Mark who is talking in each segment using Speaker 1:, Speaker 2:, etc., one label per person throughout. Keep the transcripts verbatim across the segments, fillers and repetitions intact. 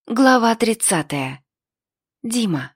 Speaker 1: Глава тридцатая. Дима.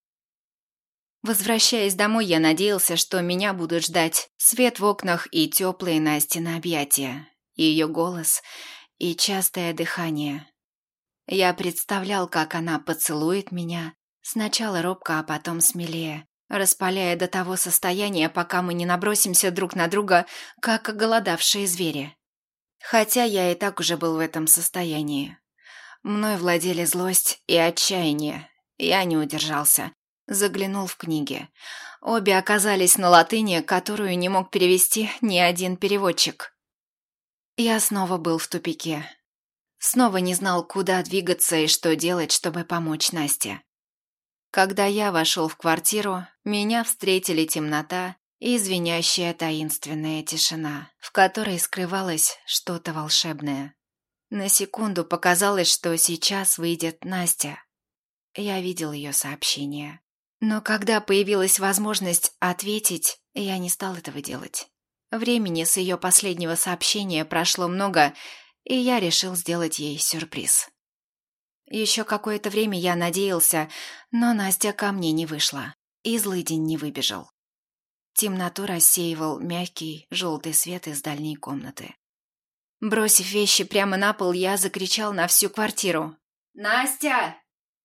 Speaker 1: Возвращаясь домой, я надеялся, что меня будут ждать свет в окнах и теплые Настины объятия, и ее голос, и частое дыхание. Я представлял, как она поцелует меня, сначала робко, а потом смелее, распаляя до того состояния, пока мы не набросимся друг на друга, как оголодавшие звери. Хотя я и так уже был в этом состоянии. Мной владели злость и отчаяние. Я не удержался. Заглянул в книги. Обе оказались на латыни, которую не мог перевести ни один переводчик. Я снова был в тупике. Снова не знал, куда двигаться и что делать, чтобы помочь Насте. Когда я вошел в квартиру, меня встретили темнота и звенящая таинственная тишина, в которой скрывалось что-то волшебное. На секунду показалось, что сейчас выйдет Настя. Я видел ее сообщение. Но когда появилась возможность ответить, я не стал этого делать. Времени с ее последнего сообщения прошло много, и я решил сделать ей сюрприз. Еще какое-то время я надеялся, но Настя ко мне не вышла, и злый день не выбежал. Темноту рассеивал мягкий желтый свет из дальней комнаты. Бросив вещи прямо на пол, я закричал на всю квартиру. «Настя!»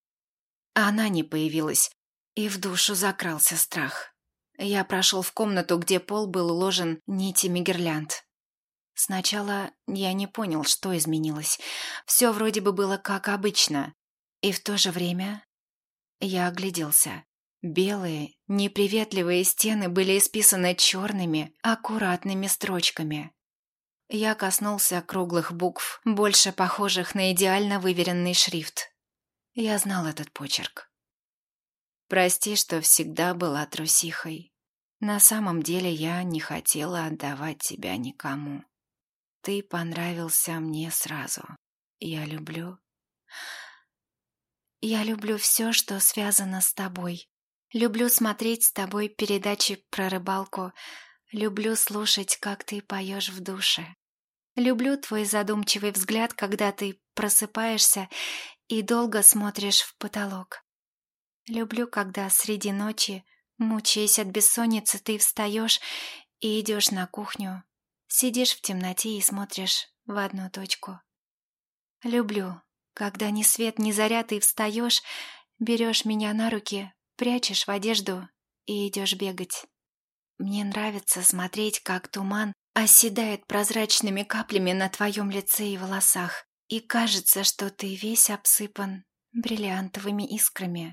Speaker 1: Она не появилась, и в душу закрался страх. Я прошел в комнату, где пол был уложен нитями гирлянд. Сначала я не понял, что изменилось. Все вроде бы было как обычно. И в то же время я огляделся. Белые, неприветливые стены были исписаны черными, аккуратными строчками. Я коснулся круглых букв, больше похожих на идеально выверенный шрифт. Я знал этот почерк. Прости, что всегда была трусихой. На самом деле я не хотела отдавать тебя никому. Ты понравился мне сразу. Я люблю... Я люблю все, что связано с тобой. Люблю смотреть с тобой передачи про рыбалку. Люблю слушать, как ты поешь в душе. Люблю твой задумчивый взгляд, когда ты просыпаешься и долго смотришь в потолок. Люблю, когда среди ночи, мучаясь от бессонницы, ты встаешь и идешь на кухню, сидишь в темноте и смотришь в одну точку. Люблю, когда ни свет, ни заря ты встаешь, берешь меня на руки, прячешь в одежду и идешь бегать. Мне нравится смотреть, как туман оседает прозрачными каплями на твоем лице и волосах, и кажется, что ты весь обсыпан бриллиантовыми искрами.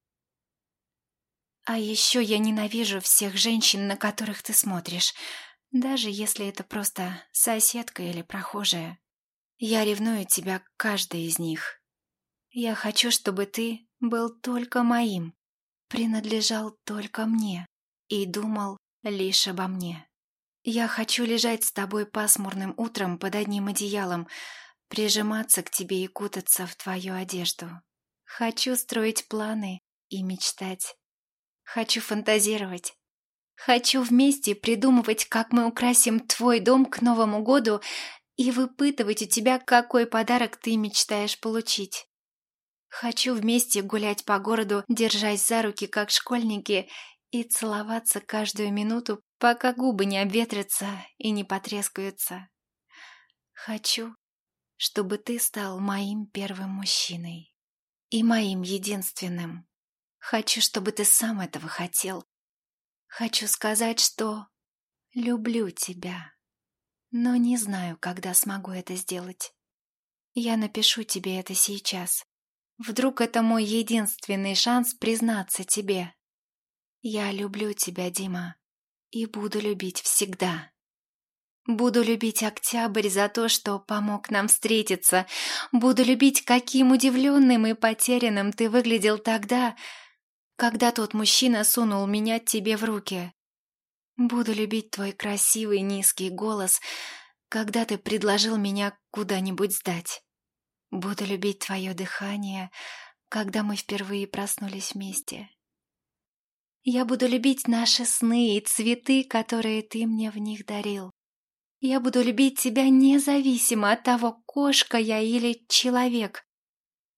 Speaker 1: А еще я ненавижу всех женщин, на которых ты смотришь, даже если это просто соседка или прохожая. Я ревную тебя к каждой из них. Я хочу, чтобы ты был только моим, принадлежал только мне и думал лишь обо мне. Я хочу лежать с тобой пасмурным утром под одним одеялом, прижиматься к тебе и кутаться в твою одежду. Хочу строить планы и мечтать. Хочу фантазировать. Хочу вместе придумывать, как мы украсим твой дом к Новому году и выпытывать у тебя, какой подарок ты мечтаешь получить. Хочу вместе гулять по городу, держась за руки, как школьники, и целоваться каждую минуту, пока губы не обветрятся и не потрескаются. Хочу, чтобы ты стал моим первым мужчиной и моим единственным. Хочу, чтобы ты сам этого хотел. Хочу сказать, что люблю тебя, но не знаю, когда смогу это сделать. Я напишу тебе это сейчас. Вдруг это мой единственный шанс признаться тебе. Я люблю тебя, Дима, и буду любить всегда. Буду любить октябрь за то, что помог нам встретиться. Буду любить, каким удивленным и потерянным ты выглядел тогда, когда тот мужчина сунул меня тебе в руки. Буду любить твой красивый низкий голос, когда ты предложил меня куда-нибудь сдать. Буду любить твое дыхание, когда мы впервые проснулись вместе. Я буду любить наши сны и цветы, которые ты мне в них дарил. Я буду любить тебя независимо от того, кошка я или человек.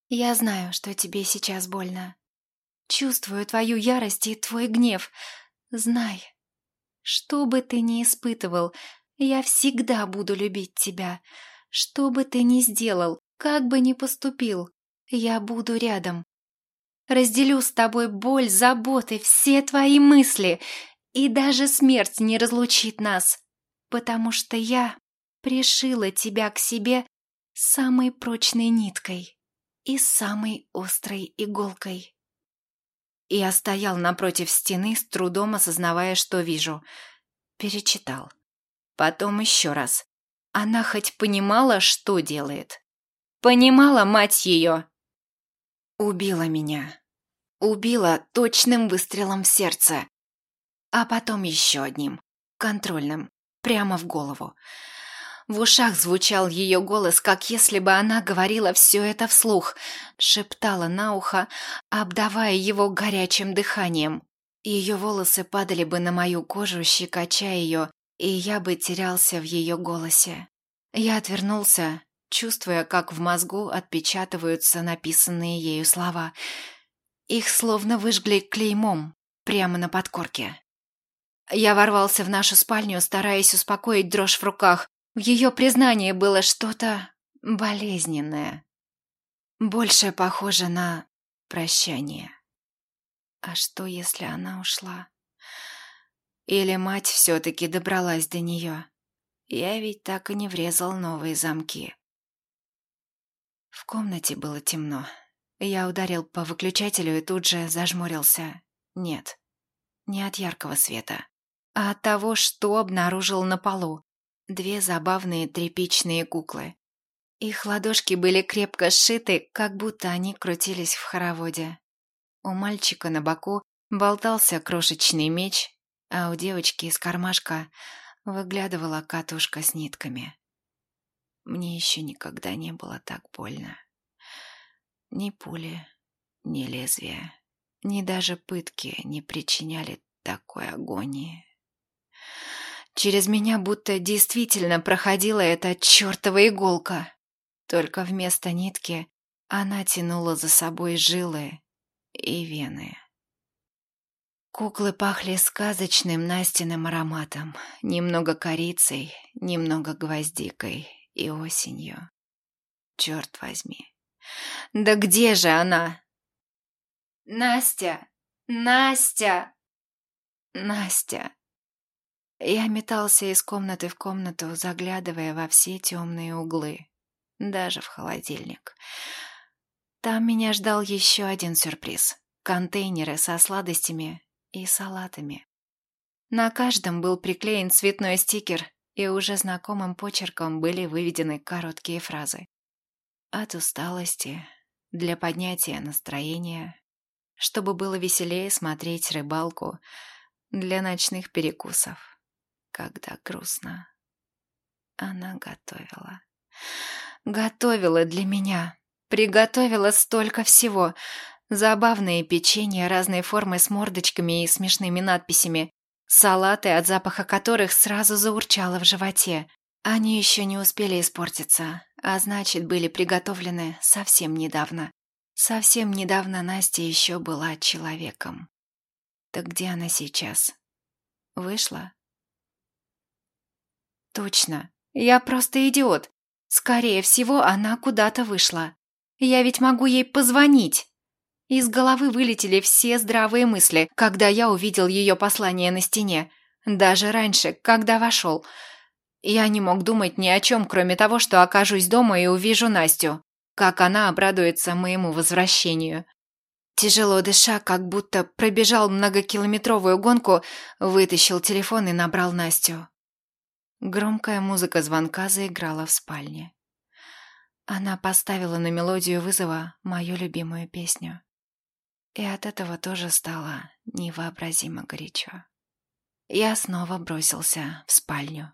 Speaker 1: Я знаю, что тебе сейчас больно. Чувствую твою ярость и твой гнев. Знай, что бы ты ни испытывал, я всегда буду любить тебя. Что бы ты ни сделал, как бы ни поступил, я буду рядом. Разделю с тобой боль, заботы, все твои мысли, и даже смерть не разлучит нас, потому что я пришила тебя к себе самой прочной ниткой и самой острой иголкой. Я стоял напротив стены, с трудом осознавая, что вижу. Перечитал. Потом еще раз. Она хоть понимала, что делает? Понимала, мать ее? Убила меня. Убила точным выстрелом в сердце. А потом еще одним, контрольным, прямо в голову. В ушах звучал ее голос, как если бы она говорила все это вслух, шептала на ухо, обдавая его горячим дыханием. Ее волосы падали бы на мою кожу, щекоча ее, и я бы терялся в ее голосе. Я отвернулся, чувствуя, как в мозгу отпечатываются написанные ею слова. Их словно выжгли клеймом прямо на подкорке. Я ворвался в нашу спальню, стараясь успокоить дрожь в руках. В ее признании было что-то болезненное. Больше похоже на прощание. А что, если она ушла? Или мать все-таки добралась до нее? Я ведь так и не врезал новые замки. В комнате было темно. Я ударил по выключателю и тут же зажмурился. Нет, не от яркого света, а от того, что обнаружил на полу. Две забавные тряпичные куклы. Их ладошки были крепко сшиты, как будто они крутились в хороводе. У мальчика на боку болтался крошечный меч, а у девочки из кармашка выглядывала катушка с нитками. Мне еще никогда не было так больно. Ни пули, ни лезвия, ни даже пытки не причиняли такой агонии. Через меня будто действительно проходила эта чертова иголка. Только вместо нитки она тянула за собой жилы и вены. Куклы пахли сказочным Настиным ароматом, немного корицей, немного гвоздикой и осенью. Черт возьми. Да где же она? Настя! Настя! Настя! Я метался из комнаты в комнату, заглядывая во все темные углы, даже в холодильник. Там меня ждал еще один сюрприз — контейнеры со сладостями и салатами. На каждом был приклеен цветной стикер, и уже знакомым почерком были выведены короткие фразы. От усталости, для поднятия настроения, чтобы было веселее смотреть рыбалку, для ночных перекусов. Когда грустно. Она готовила. Готовила для меня. Приготовила столько всего. Забавные печенья разной формы с мордочками и смешными надписями. Салаты, от запаха которых сразу заурчало в животе. Они еще не успели испортиться, а значит, были приготовлены совсем недавно. Совсем недавно Настя еще была человеком. Так где она сейчас? Вышла? Точно. Я просто идиот. Скорее всего, она куда-то вышла. Я ведь могу ей позвонить. Из головы вылетели все здравые мысли, когда я увидел ее послание на стене. Даже раньше, когда вошел. Я не мог думать ни о чем, кроме того, что окажусь дома и увижу Настю. Как она обрадуется моему возвращению. Тяжело дыша, как будто пробежал многокилометровую гонку, вытащил телефон и набрал Настю. Громкая музыка звонка заиграла в спальне. Она поставила на мелодию вызова мою любимую песню. И от этого тоже стало невообразимо горячо. Я снова бросился в спальню.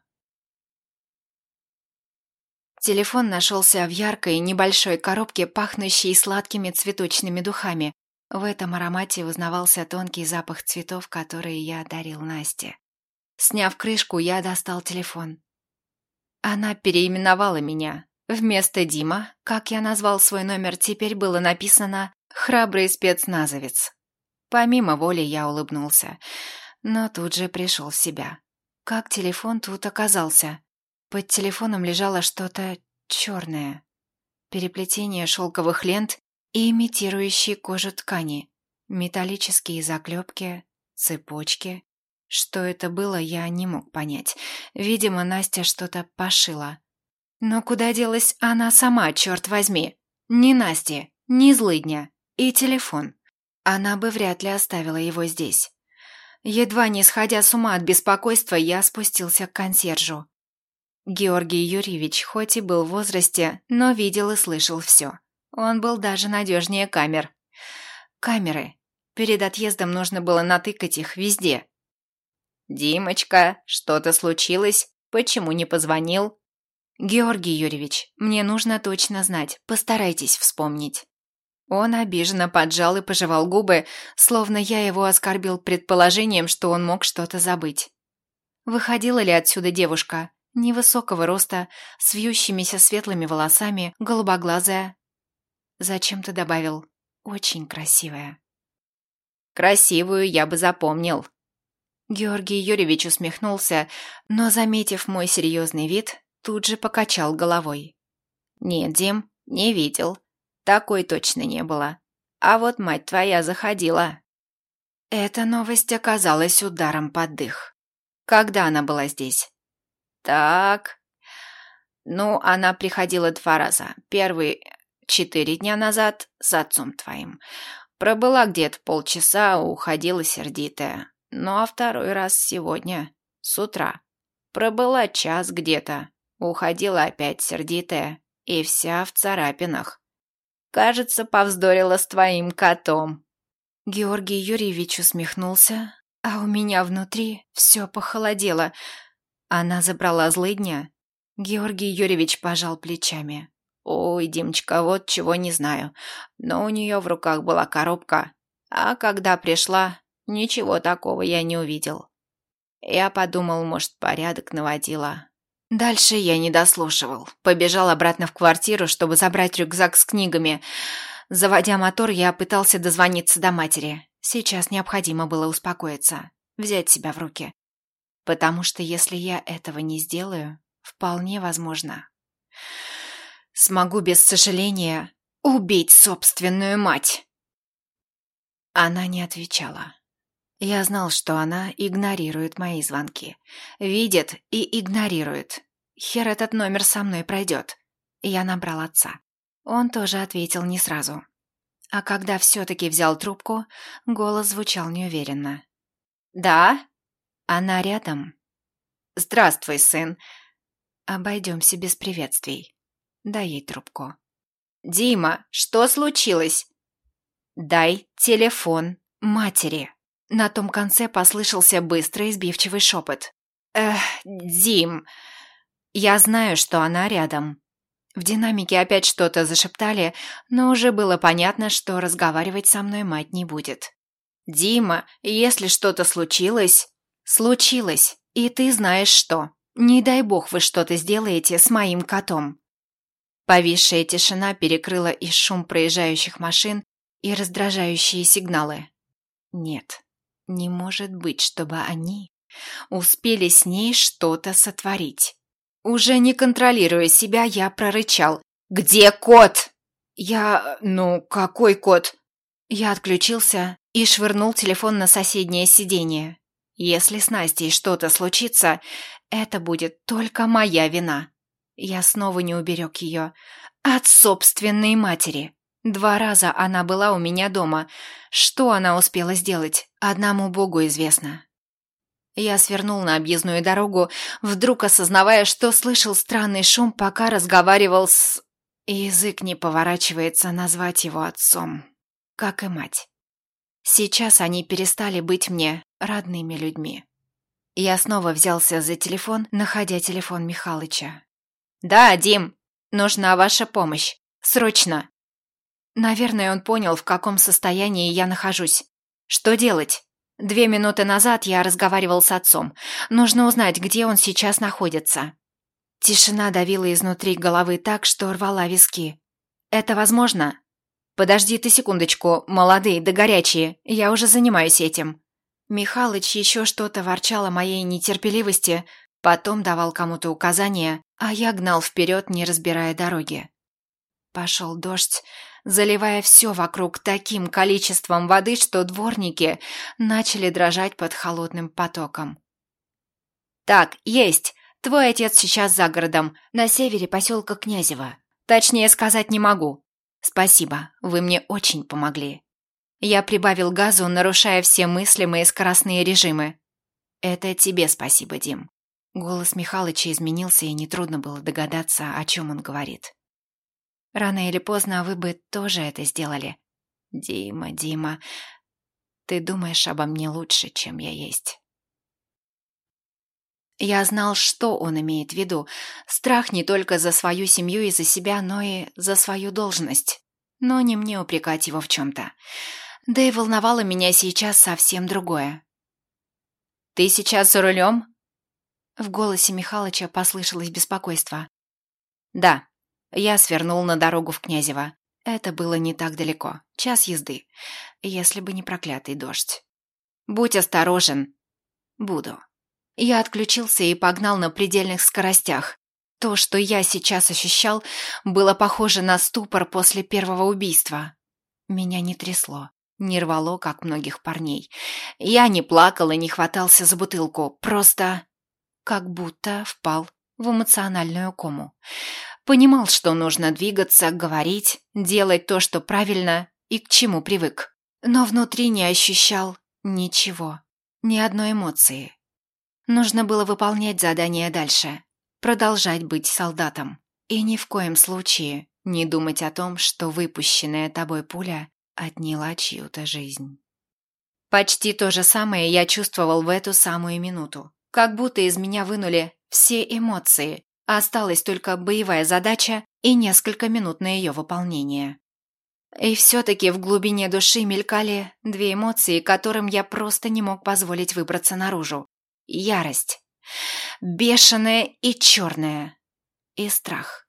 Speaker 1: Телефон нашелся в яркой небольшой коробке, пахнущей сладкими цветочными духами. В этом аромате узнавался тонкий запах цветов, которые я дарил Насте. Сняв крышку, я достал телефон. Она переименовала меня. Вместо Дима, как я назвал свой номер, теперь было написано «Храбрый спецназовец». Помимо воли я улыбнулся, но тут же пришел в себя. Как телефон тут оказался? Под телефоном лежало что-то черное. Переплетение шелковых лент и имитирующие кожу ткани. Металлические заклепки, цепочки. Что это было, я не мог понять. Видимо, Настя что-то пошила. Но куда делась она сама, черт возьми? Ни Насти, ни злыдня. И телефон. Она бы вряд ли оставила его здесь. Едва не сходя с ума от беспокойства, я спустился к консьержу. Георгий Юрьевич хоть и был в возрасте, но видел и слышал все. Он был даже надежнее камер. Камеры. Перед отъездом нужно было натыкать их везде. «Димочка, что-то случилось? Почему не позвонил?» «Георгий Юрьевич, мне нужно точно знать, постарайтесь вспомнить». Он обиженно поджал и пожевал губы, словно я его оскорбил предположением, что он мог что-то забыть. Выходила ли отсюда девушка, невысокого роста, с вьющимися светлыми волосами, голубоглазая? Зачем-то добавил «очень красивая». «Красивую я бы запомнил». Георгий Юрьевич усмехнулся, но, заметив мой серьезный вид, тут же покачал головой. «Нет, Дим, не видел. Такой точно не было. А вот мать твоя заходила». Эта новость оказалась ударом под дых. Когда она была здесь? Так. Ну, она приходила два раза. Первый четыре дня назад с отцом твоим. Пробыла где-то полчаса, уходила сердитая. Ну, а второй раз сегодня, с утра. Пробыла час где-то, уходила опять сердитая и вся в царапинах. Кажется, повздорила с твоим котом». Георгий Юрьевич усмехнулся, а у меня внутри все похолодело. Она забрала злыдня. Георгий Юрьевич пожал плечами. «Ой, Димочка, вот чего не знаю, но у нее в руках была коробка, а когда пришла, ничего такого я не увидел. Я подумал, может, порядок наводила». Дальше я не дослушивал. Побежал обратно в квартиру, чтобы забрать рюкзак с книгами. Заводя мотор, я пытался дозвониться до матери. Сейчас необходимо было успокоиться, взять себя в руки. Потому что если я этого не сделаю, вполне возможно, смогу без сожаления убить собственную мать. Она не отвечала. Я знал, что она игнорирует мои звонки. Видит и игнорирует. Хер этот номер со мной пройдет. Я набрал отца. Он тоже ответил не сразу. А когда все-таки взял трубку, голос звучал неуверенно. «Да? Она рядом?» «Здравствуй, сын». «Обойдемся без приветствий. Дай ей трубку». «Дима, что случилось?» «Дай телефон матери». На том конце послышался быстрый сбивчивый шепот. «Эх, Дим, я знаю, что она рядом». В динамике опять что-то зашептали, но уже было понятно, что разговаривать со мной мать не будет. «Дима, если что-то случилось...» «Случилось, и ты знаешь что. Не дай бог вы что-то сделаете с моим котом». Повисшая тишина перекрыла и шум проезжающих машин, и раздражающие сигналы. Нет. Не может быть, чтобы они успели с ней что-то сотворить. Уже не контролируя себя, я прорычал. «Где кот?» «Я... ну, какой кот?» Я отключился и швырнул телефон на соседнее сиденье. Если с Настей что-то случится, это будет только моя вина. Я снова не уберег ее. От собственной матери. Два раза она была у меня дома. Что она успела сделать, одному Богу известно. Я свернул на объездную дорогу, вдруг осознавая, что слышал странный шум, пока разговаривал с... Язык не поворачивается назвать его отцом, как и мать. Сейчас они перестали быть мне родными людьми. Я снова взялся за телефон, находя телефон Михалыча. «Да, Дим, нужна ваша помощь. Срочно!» Наверное, он понял, в каком состоянии я нахожусь. Что делать? Две минуты назад я разговаривал с отцом. Нужно узнать, где он сейчас находится. Тишина давила изнутри головы так, что рвала виски. «Это возможно?» «Подожди ты секундочку, молодые да горячие, я уже занимаюсь этим». Михалыч еще что-то ворчал о моей нетерпеливости, потом давал кому-то указания, а я гнал вперед, не разбирая дороги. Пошел дождь, заливая все вокруг таким количеством воды, что дворники начали дрожать под холодным потоком. «Так, есть! Твой отец сейчас за городом, на севере поселка Князево. Точнее сказать не могу. Спасибо, вы мне очень помогли». Я прибавил газу, нарушая все мыслимые скоростные режимы. «Это тебе спасибо, Дим». Голос Михалыча изменился, и нетрудно было догадаться, о чем он говорит. «Рано или поздно вы бы тоже это сделали. Дима, Дима, ты думаешь обо мне лучше, чем я есть». Я знал, что он имеет в виду. Страх не только за свою семью и за себя, но и за свою должность. Но не мне упрекать его в чем-то. Да и волновало меня сейчас совсем другое. «Ты сейчас за рулем?» В голосе Михалыча послышалось беспокойство. «Да». Я свернул на дорогу в Князево. Это было не так далеко. Час езды. Если бы не проклятый дождь. «Будь осторожен». «Буду». Я отключился и погнал на предельных скоростях. То, что я сейчас ощущал, было похоже на ступор после первого убийства. Меня не трясло, не рвало, как многих парней. Я не плакал и не хватался за бутылку, просто как будто впал в эмоциональную кому. Понимал, что нужно двигаться, говорить, делать то, что правильно и к чему привык. Но внутри не ощущал ничего, ни одной эмоции. Нужно было выполнять задание дальше, продолжать быть солдатом. И ни в коем случае не думать о том, что выпущенная тобой пуля отняла чью-то жизнь. Почти то же самое я чувствовал в эту самую минуту. Как будто из меня вынули все эмоции, а осталась только боевая задача и несколько минут на ее выполнение. И все-таки в глубине души мелькали две эмоции, которым я просто не мог позволить выбраться наружу. Ярость. Бешеная и черная. И страх.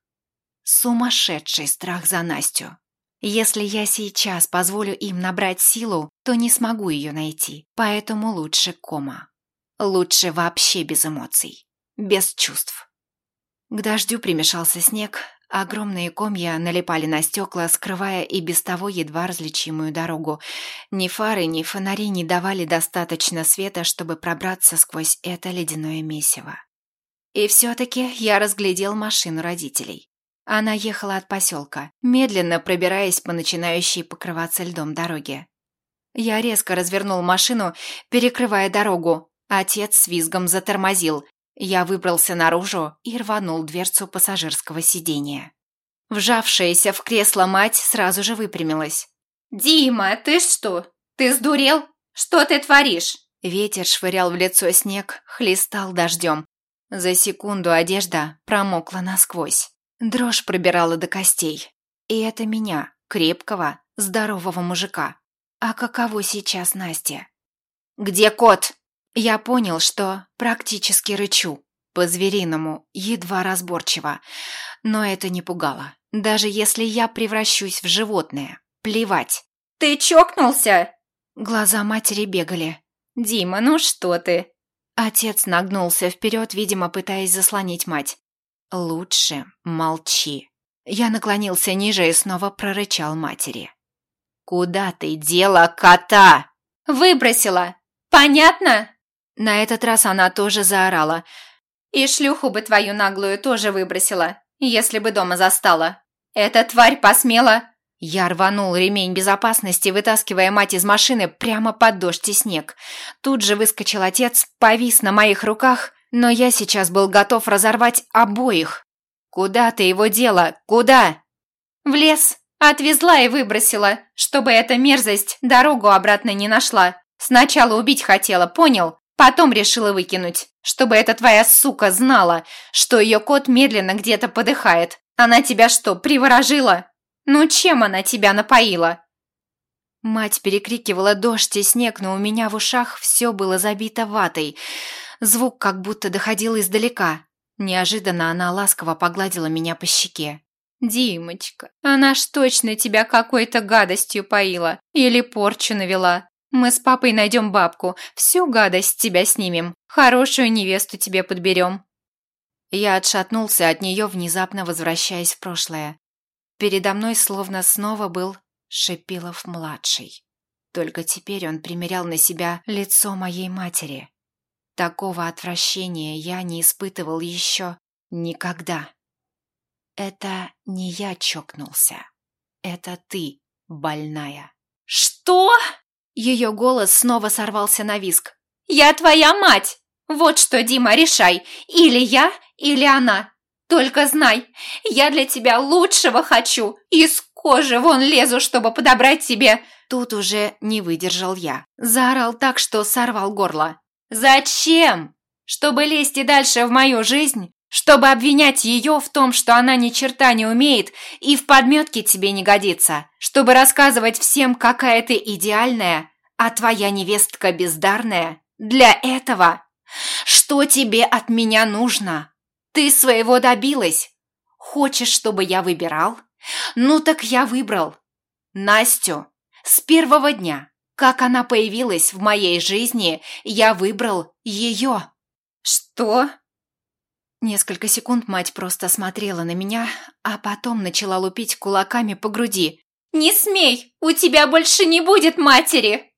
Speaker 1: Сумасшедший страх за Настю. Если я сейчас позволю им набрать силу, то не смогу ее найти. Поэтому лучше кома. Лучше вообще без эмоций. Без чувств. К дождю примешался снег. Огромные комья налипали на стекла, скрывая и без того едва различимую дорогу. Ни фары, ни фонари не давали достаточно света, чтобы пробраться сквозь это ледяное месиво. И все-таки я разглядел машину родителей. Она ехала от поселка, медленно пробираясь по начинающей покрываться льдом дороге. Я резко развернул машину, перекрывая дорогу. Отец с визгом затормозил. Я выбрался наружу и рванул дверцу пассажирского сиденья. Вжавшаяся в кресло мать сразу же выпрямилась. «Дима, ты что? Ты сдурел? Что ты творишь?» Ветер швырял в лицо снег, хлестал дождем. За секунду одежда промокла насквозь. Дрожь пробирала до костей. И это меня, крепкого, здорового мужика. А каково сейчас Настя? «Где кот?» Я понял, что практически рычу, по-звериному, едва разборчиво, но это не пугало. Даже если я превращусь в животное, плевать. «Ты чокнулся?» Глаза матери бегали. «Дима, ну что ты?» Отец нагнулся вперед, видимо, пытаясь заслонить мать. «Лучше молчи». Я наклонился ниже и снова прорычал матери. «Куда ты дела кота?» «Выбросила. Понятно?» На этот раз она тоже заорала. «И шлюху бы твою наглую тоже выбросила, если бы дома застала. Эта тварь посмела...» Я рванул ремень безопасности, вытаскивая мать из машины прямо под дождь и снег. Тут же выскочил отец, повис на моих руках, но я сейчас был готов разорвать обоих. «Куда ты его дела? Куда?» «В лес. Отвезла и выбросила, чтобы эта мерзость дорогу обратно не нашла. Сначала убить хотела, понял? Потом решила выкинуть, чтобы эта твоя сука знала, что ее кот медленно где-то подыхает. Она тебя что, приворожила? Ну чем она тебя напоила?» Мать перекрикивала дождь и снег, но у меня в ушах все было забито ватой. Звук как будто доходил издалека. Неожиданно она ласково погладила меня по щеке. «Димочка, она ж точно тебя какой-то гадостью поила или порчу навела. Мы с папой найдем бабку, всю гадость с тебя снимем, хорошую невесту тебе подберем». Я отшатнулся от нее, внезапно возвращаясь в прошлое. Передо мной словно снова был Шипилов-младший. Только теперь он примерял на себя лицо моей матери. Такого отвращения я не испытывал еще никогда. Это не я чокнулся. Это ты, больная. «Что?» Ее голос снова сорвался на визг. «Я твоя мать! Вот что, Дима, решай. Или я, или она. Только знай, я для тебя лучшего хочу. Из кожи вон лезу, чтобы подобрать тебе...» Тут уже не выдержал я. Заорал так, что сорвал горло. «Зачем? Чтобы лезть и дальше в мою жизнь? Чтобы обвинять ее в том, что она ни черта не умеет и в подметке тебе не годится? Чтобы рассказывать всем, какая ты идеальная, а твоя невестка бездарная? Для этого? Что тебе от меня нужно? Ты своего добилась? Хочешь, чтобы я выбирал? Ну так я выбрал. Настю. С первого дня, как она появилась в моей жизни, я выбрал ее». «Что?» Несколько секунд мать просто смотрела на меня, а потом начала лупить кулаками по груди. «Не смей! У тебя больше не будет матери!»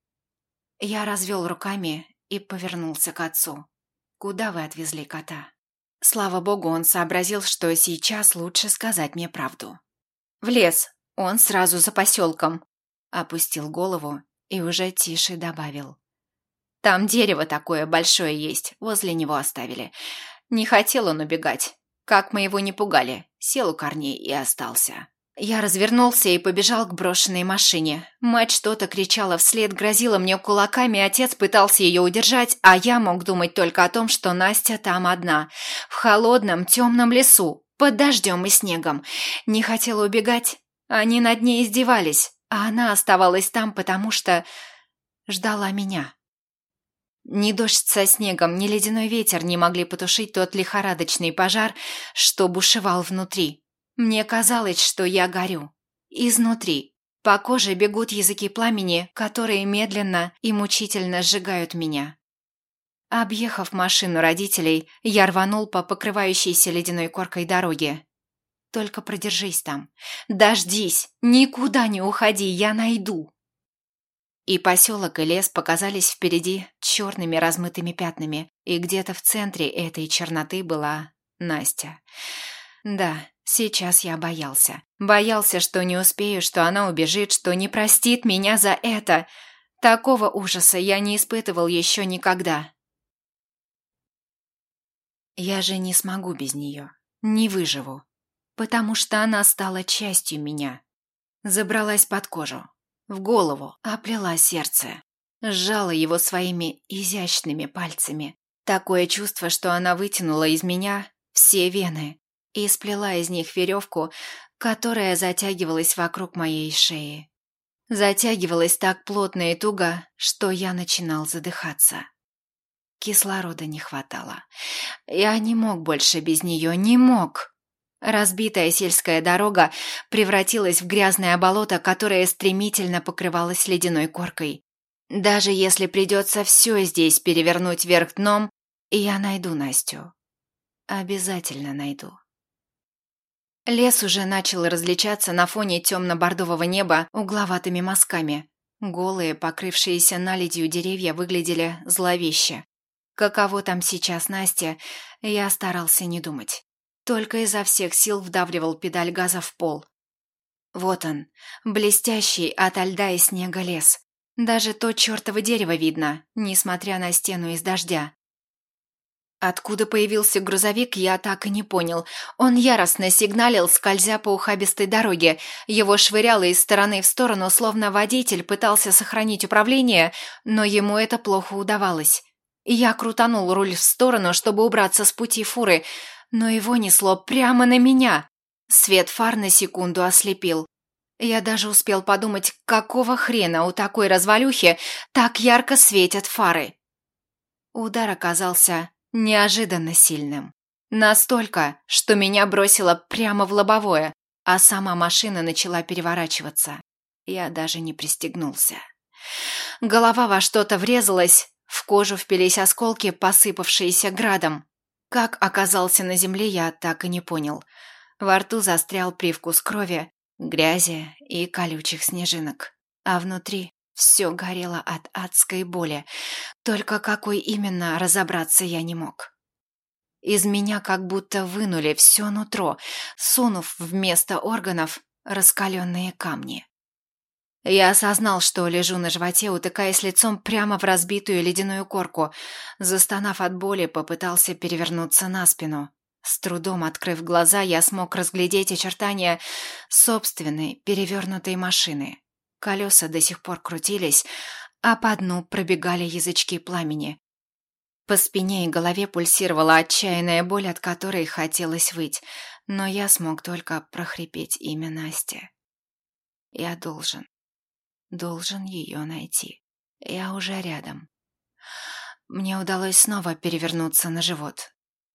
Speaker 1: Я развел руками и повернулся к отцу. «Куда вы отвезли кота?» Слава богу, он сообразил, что сейчас лучше сказать мне правду. «В лес. Он сразу за поселком». Опустил голову и уже тише добавил. «Там дерево такое большое есть, возле него оставили. Не хотел он убегать. Как мы его не пугали, сел у корней и остался». Я развернулся и побежал к брошенной машине. Мать что-то кричала вслед, грозила мне кулаками, отец пытался ее удержать, а я мог думать только о том, что Настя там одна, в холодном темном лесу, под дождем и снегом. Не хотела убегать, они над ней издевались, а она оставалась там, потому что ждала меня. Ни дождь со снегом, ни ледяной ветер не могли потушить тот лихорадочный пожар, что бушевал внутри. Мне казалось, что я горю. Изнутри. По коже бегут языки пламени, которые медленно и мучительно сжигают меня. Объехав машину родителей, я рванул по покрывающейся ледяной коркой дороге. «Только продержись там. Дождись. Никуда не уходи, я найду». И поселок, и лес показались впереди черными размытыми пятнами, и где-то в центре этой черноты была Настя. Да, сейчас я боялся. Боялся, что не успею, что она убежит, что не простит меня за это. Такого ужаса я не испытывал еще никогда. Я же не смогу без нее, не выживу, потому что она стала частью меня. Забралась под кожу, в голову, оплела сердце, сжала его своими изящными пальцами. Такое чувство, что она вытянула из меня все вены и сплела из них веревку, которая затягивалась вокруг моей шеи. Затягивалась так плотно и туго, что я начинал задыхаться. Кислорода не хватало. Я не мог больше без нее, не мог. Разбитая сельская дорога превратилась в грязное болото, которое стремительно покрывалось ледяной коркой. Даже если придется все здесь перевернуть вверх дном, я найду Настю. Обязательно найду. Лес уже начал различаться на фоне темно-бордового неба угловатыми мазками. Голые, покрывшиеся наледью деревья выглядели зловеще. Каково там сейчас Настя, я старался не думать. Только изо всех сил вдавливал педаль газа в пол. Вот он, блестящий ото льда и снега лес. Даже то чертово дерево видно, несмотря на стену из дождя. Откуда появился грузовик, я так и не понял. Он яростно сигналил, скользя по ухабистой дороге. Его швыряло из стороны в сторону, словно водитель пытался сохранить управление, но ему это плохо удавалось. Я крутанул руль в сторону, чтобы убраться с пути фуры, но его несло прямо на меня. Свет фар на секунду ослепил. Я даже успел подумать, какого хрена у такой развалюхи так ярко светят фары. Удар оказался неожиданно сильным. Настолько, что меня бросило прямо в лобовое, а сама машина начала переворачиваться. Я даже не пристегнулся. Голова во что-то врезалась, в кожу впились осколки, посыпавшиеся градом. Как оказался на земле, я так и не понял. Во рту застрял привкус крови, грязи и колючих снежинок. А внутри все горело от адской боли. Только какой именно, разобраться я не мог. Из меня как будто вынули все нутро, сунув вместо органов раскаленные камни. Я осознал, что лежу на животе, утыкаясь лицом прямо в разбитую ледяную корку. Застонав от боли, попытался перевернуться на спину. С трудом открыв глаза, я смог разглядеть очертания собственной перевернутой машины. Колеса до сих пор крутились, а по дну пробегали язычки пламени. По спине и голове пульсировала отчаянная боль, от которой хотелось выть, но я смог только прохрипеть имя Насти. Я должен, должен ее найти. Я уже рядом. Мне удалось снова перевернуться на живот.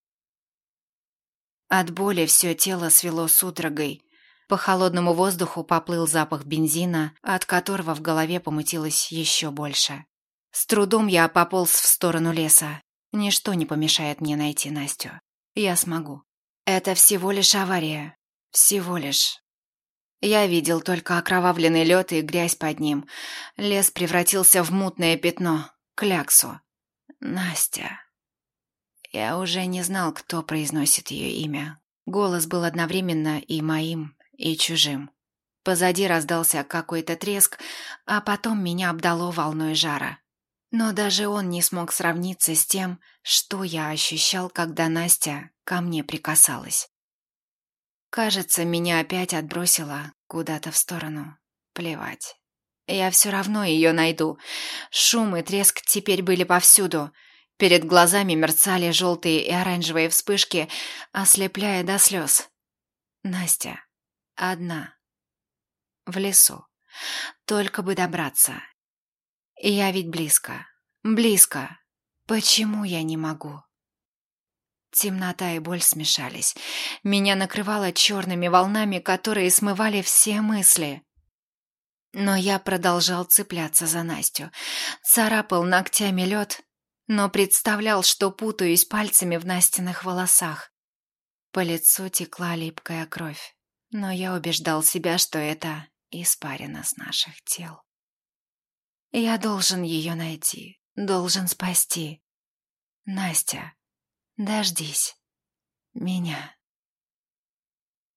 Speaker 1: От боли все тело свело судорогой. По холодному воздуху поплыл запах бензина, от которого в голове помутилось еще больше. С трудом я пополз в сторону леса. Ничто не помешает мне найти Настю. Я смогу. Это всего лишь авария. Всего лишь. Я видел только окровавленный лед и грязь под ним. Лес превратился в мутное пятно, кляксу. Настя. Я уже не знал, кто произносит ее имя. Голос был одновременно и моим, и чужим. Позади раздался какой-то треск, а потом меня обдало волной жара. Но даже он не смог сравниться с тем, что я ощущал, когда Настя ко мне прикасалась. Кажется, меня опять отбросило куда-то в сторону. Плевать. Я все равно ее найду. Шум и треск теперь были повсюду. Перед глазами мерцали желтые и оранжевые вспышки, ослепляя до слез. Настя. Одна. В лесу. Только бы добраться. Я ведь близко. Близко. Почему я не могу? Темнота и боль смешались. Меня накрывало черными волнами, которые смывали все мысли. Но я продолжал цепляться за Настю. Царапал ногтями лед, но представлял, что путаюсь пальцами в Настиных волосах. По лицу текла липкая кровь, но я убеждал себя, что это испарина с наших тел. Я должен ее найти, должен спасти. Настя, дождись меня.